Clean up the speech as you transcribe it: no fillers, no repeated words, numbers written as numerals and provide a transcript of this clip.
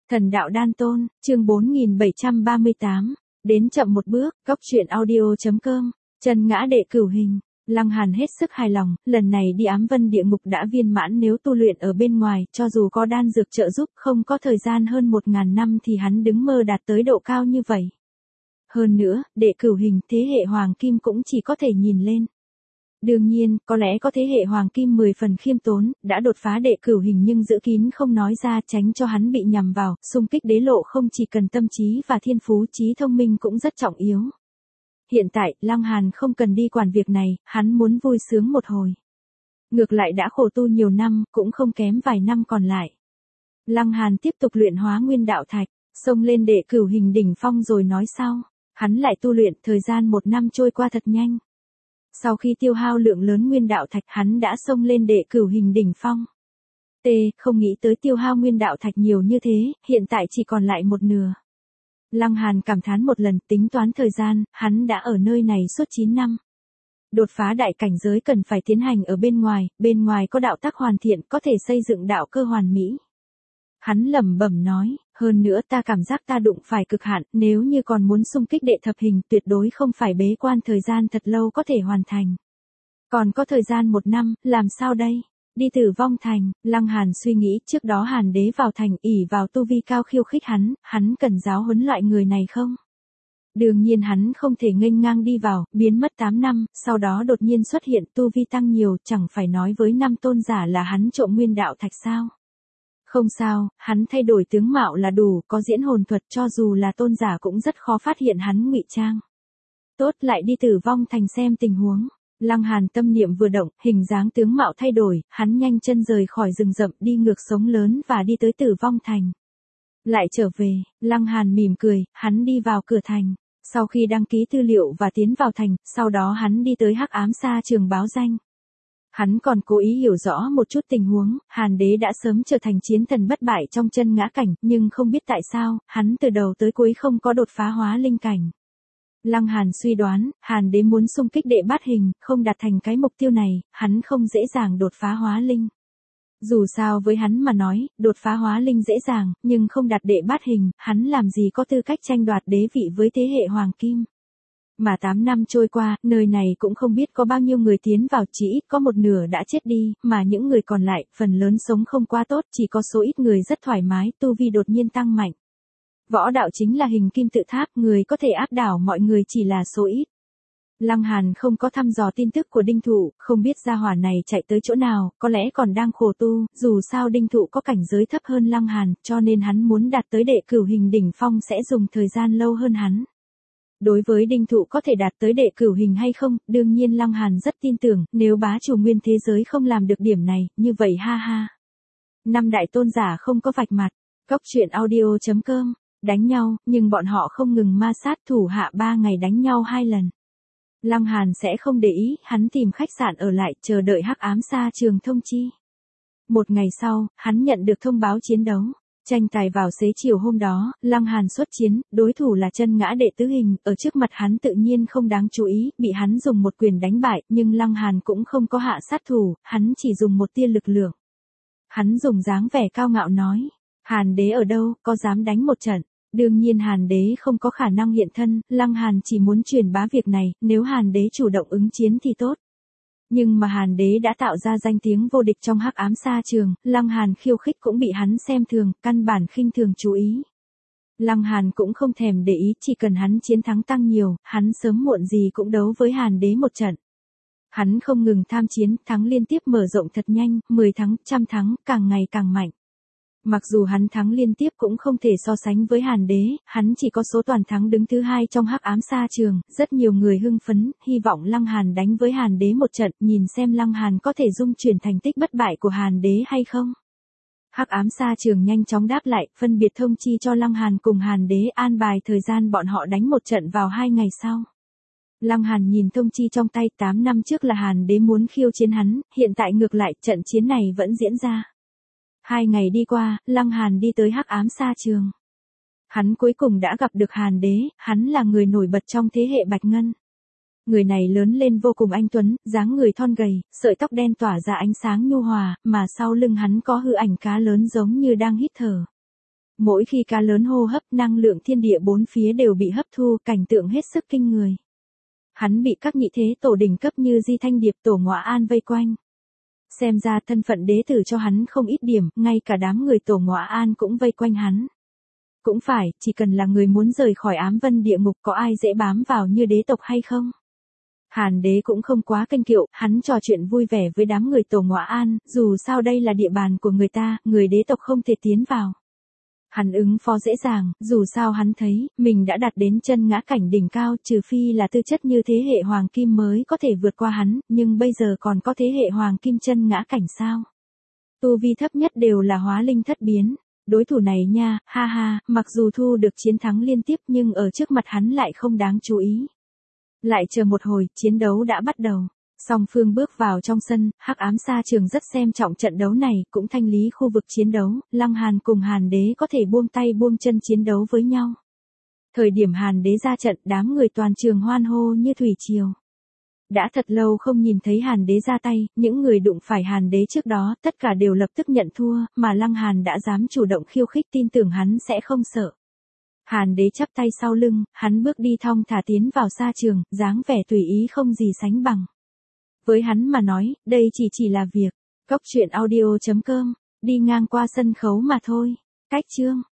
Thần đạo đan tôn, chương 4738, đến chậm một bước, góc truyện audio.com, chân ngã đệ cửu hình. Lăng Hàn hết sức hài lòng, lần này đi ám vân địa ngục đã viên mãn, nếu tu luyện ở bên ngoài, cho dù có đan dược trợ giúp, không có thời gian hơn 1000 năm thì hắn đứng mơ đạt tới độ cao như vậy. Hơn nữa, đệ cửu hình thế hệ hoàng kim cũng chỉ có thể nhìn lên. Đương nhiên, có lẽ có thế hệ hoàng kim 10 phần khiêm tốn, đã đột phá đệ cửu hình nhưng giữ kín không nói ra, tránh cho hắn bị nhầm vào. Xung kích đế lộ không chỉ cần tâm trí và thiên phú, trí thông minh cũng rất trọng yếu. Hiện tại, Lăng Hàn không cần đi quản việc này, hắn muốn vui sướng một hồi. Ngược lại đã khổ tu nhiều năm, cũng không kém vài năm còn lại. Lăng Hàn tiếp tục luyện hóa nguyên đạo thạch, xông lên đệ cửu hình đỉnh phong rồi nói sau. Hắn lại tu luyện, thời gian 1 năm trôi qua thật nhanh. Sau khi tiêu hao lượng lớn nguyên đạo thạch, hắn đã xông lên đệ cửu hình đỉnh phong. Không nghĩ tới tiêu hao nguyên đạo thạch nhiều như thế, hiện tại chỉ còn lại một nửa. Lăng Hàn cảm thán một lần, tính toán thời gian, hắn đã ở nơi này suốt 9 năm. Đột phá đại cảnh giới cần phải tiến hành ở bên ngoài có đạo tắc hoàn thiện, có thể xây dựng đạo cơ hoàn mỹ. Hắn lẩm bẩm nói, hơn nữa ta cảm giác ta đụng phải cực hạn, nếu như còn muốn xung kích đệ thập hình, tuyệt đối không phải bế quan thời gian thật lâu có thể hoàn thành. Còn có thời gian 1 năm, làm sao đây? Đi Tử Vong Thành. Lăng Hàn suy nghĩ, trước đó Hàn Đế vào thành ỷ vào tu vi cao khiêu khích hắn cần giáo huấn loại người này không? Đương nhiên hắn không thể nghênh ngang đi vào, biến mất 8 năm, sau đó đột nhiên xuất hiện, tu vi tăng nhiều, chẳng phải nói với 5 tôn giả là hắn trộm nguyên đạo thạch sao? Không sao, hắn thay đổi tướng mạo là đủ, có diễn hồn thuật, cho dù là tôn giả cũng rất khó phát hiện hắn ngụy trang. Tốt, lại đi Tử Vong Thành xem tình huống. Lăng Hàn tâm niệm vừa động, hình dáng tướng mạo thay đổi, hắn nhanh chân rời khỏi rừng rậm, đi ngược sống lớn và đi tới Tử Vong Thành. Lại trở về, Lăng Hàn mỉm cười, hắn đi vào cửa thành. Sau khi đăng ký tư liệu và tiến vào thành, sau đó hắn đi tới Hắc Ám Sa Trường báo danh. Hắn còn cố ý hiểu rõ một chút tình huống, Hàn Đế đã sớm trở thành chiến thần bất bại trong chân ngã cảnh, nhưng không biết tại sao, hắn từ đầu tới cuối không có đột phá hóa linh cảnh. Lăng Hàn suy đoán, Hàn Đế muốn xung kích đệ bát hình, không đạt thành cái mục tiêu này, hắn không dễ dàng đột phá hóa linh. Dù sao với hắn mà nói, đột phá hóa linh dễ dàng, nhưng không đạt đệ bát hình, hắn làm gì có tư cách tranh đoạt đế vị với thế hệ hoàng kim. Mà 8 năm trôi qua, nơi này cũng không biết có bao nhiêu người tiến vào, chỉ ít có một nửa đã chết đi, mà những người còn lại, phần lớn sống không quá tốt, chỉ có số ít người rất thoải mái, tu vi đột nhiên tăng mạnh. Võ đạo chính là hình kim tự tháp, người có thể áp đảo mọi người chỉ là số ít. Lăng Hàn không có thăm dò tin tức của Đinh Thụ, không biết gia hỏa này chạy tới chỗ nào, có lẽ còn đang khổ tu, dù sao Đinh Thụ có cảnh giới thấp hơn Lăng Hàn, cho nên hắn muốn đạt tới đệ cửu hình đỉnh phong sẽ dùng thời gian lâu hơn hắn. Đối với Đinh Thụ có thể đạt tới đệ cửu hình hay không, đương nhiên Lăng Hàn rất tin tưởng, nếu bá chủ nguyên thế giới không làm được điểm này, như vậy ha ha. 5 đại tôn giả không có vạch mặt, góc truyện audio.com, đánh nhau, nhưng bọn họ không ngừng ma sát, thủ hạ 3 ngày đánh nhau 2 lần. Lăng Hàn sẽ không để ý, hắn tìm khách sạn ở lại, chờ đợi Hắc Ám Sa Trường thông chi. 1 ngày sau, hắn nhận được thông báo chiến đấu. Tranh tài vào xế chiều hôm đó, Lăng Hàn xuất chiến, đối thủ là chân ngã đệ tứ hình, ở trước mặt hắn tự nhiên không đáng chú ý, bị hắn dùng một quyền đánh bại, nhưng Lăng Hàn cũng không có hạ sát thủ, hắn chỉ dùng một tia lực lượng. Hắn dùng dáng vẻ cao ngạo nói, Hàn Đế ở đâu, có dám đánh một trận? Đương nhiên Hàn Đế không có khả năng hiện thân, Lăng Hàn chỉ muốn truyền bá việc này, nếu Hàn Đế chủ động ứng chiến thì tốt. Nhưng mà Hàn Đế đã tạo ra danh tiếng vô địch trong Hắc Ám Sa Trường, Lăng Hàn khiêu khích cũng bị hắn xem thường, căn bản khinh thường chú ý. Lăng Hàn cũng không thèm để ý, chỉ cần hắn chiến thắng tăng nhiều, hắn sớm muộn gì cũng đấu với Hàn Đế một trận. Hắn không ngừng tham chiến, thắng liên tiếp mở rộng thật nhanh, 10 thắng, 100 thắng, càng ngày càng mạnh. Mặc dù hắn thắng liên tiếp cũng không thể so sánh với Hàn Đế, hắn chỉ có số toàn thắng đứng thứ 2 trong Hắc Ám Sa Trường, rất nhiều người hưng phấn, hy vọng Lăng Hàn đánh với Hàn Đế một trận, nhìn xem Lăng Hàn có thể dung chuyển thành tích bất bại của Hàn Đế hay không. Hắc Ám Sa Trường nhanh chóng đáp lại, phân biệt thông chi cho Lăng Hàn cùng Hàn Đế an bài thời gian bọn họ đánh một trận vào 2 ngày sau. Lăng Hàn nhìn thông chi trong tay, 8 năm trước là Hàn Đế muốn khiêu chiến hắn, hiện tại ngược lại, trận chiến này vẫn diễn ra. 2 ngày đi qua, Lăng Hàn đi tới Hắc Ám Sa Trường. Hắn cuối cùng đã gặp được Hàn Đế, hắn là người nổi bật trong thế hệ Bạch Ngân. Người này lớn lên vô cùng anh tuấn, dáng người thon gầy, sợi tóc đen tỏa ra ánh sáng nhu hòa, mà sau lưng hắn có hư ảnh cá lớn giống như đang hít thở. Mỗi khi cá lớn hô hấp, năng lượng thiên địa bốn phía đều bị hấp thu, cảnh tượng hết sức kinh người. Hắn bị các nhị thế tổ đỉnh cấp như Di Thanh Điệp, Tổ Ngõa An vây quanh. Xem ra thân phận đế tử cho hắn không ít điểm, ngay cả đám người Tổ Ngõa An cũng vây quanh hắn. Cũng phải, chỉ cần là người muốn rời khỏi ám vân địa ngục có ai dễ bám vào như đế tộc hay không? Hàn đế cũng không quá kênh kiệu, hắn trò chuyện vui vẻ với đám người Tổ Ngõa An, dù sao đây là địa bàn của người ta, người đế tộc không thể tiến vào. Hắn ứng phó dễ dàng, dù sao hắn thấy, mình đã đạt đến chân ngã cảnh đỉnh cao, trừ phi là tư chất như thế hệ hoàng kim mới có thể vượt qua hắn, nhưng bây giờ còn có thế hệ hoàng kim chân ngã cảnh sao? Tu vi thấp nhất đều là hóa linh thất biến. Đối thủ này nha, ha ha, mặc dù thu được chiến thắng liên tiếp nhưng ở trước mặt hắn lại không đáng chú ý. Lại chờ một hồi, chiến đấu đã bắt đầu. Song phương bước vào trong sân, Hắc Ám Sa Trường rất xem trọng trận đấu này, cũng thanh lý khu vực chiến đấu, Lăng Hàn cùng Hàn Đế có thể buông tay buông chân chiến đấu với nhau. Thời điểm Hàn Đế ra trận, đám người toàn trường hoan hô như thủy triều. Đã thật lâu không nhìn thấy Hàn Đế ra tay, những người đụng phải Hàn Đế trước đó, tất cả đều lập tức nhận thua, mà Lăng Hàn đã dám chủ động khiêu khích, tin tưởng hắn sẽ không sợ. Hàn Đế chắp tay sau lưng, hắn bước đi thong thả tiến vào sa trường, dáng vẻ tùy ý không gì sánh bằng. Với hắn mà nói, đây chỉ là việc. Cốc truyện audio.com, đi ngang qua sân khấu mà thôi. Cách chương.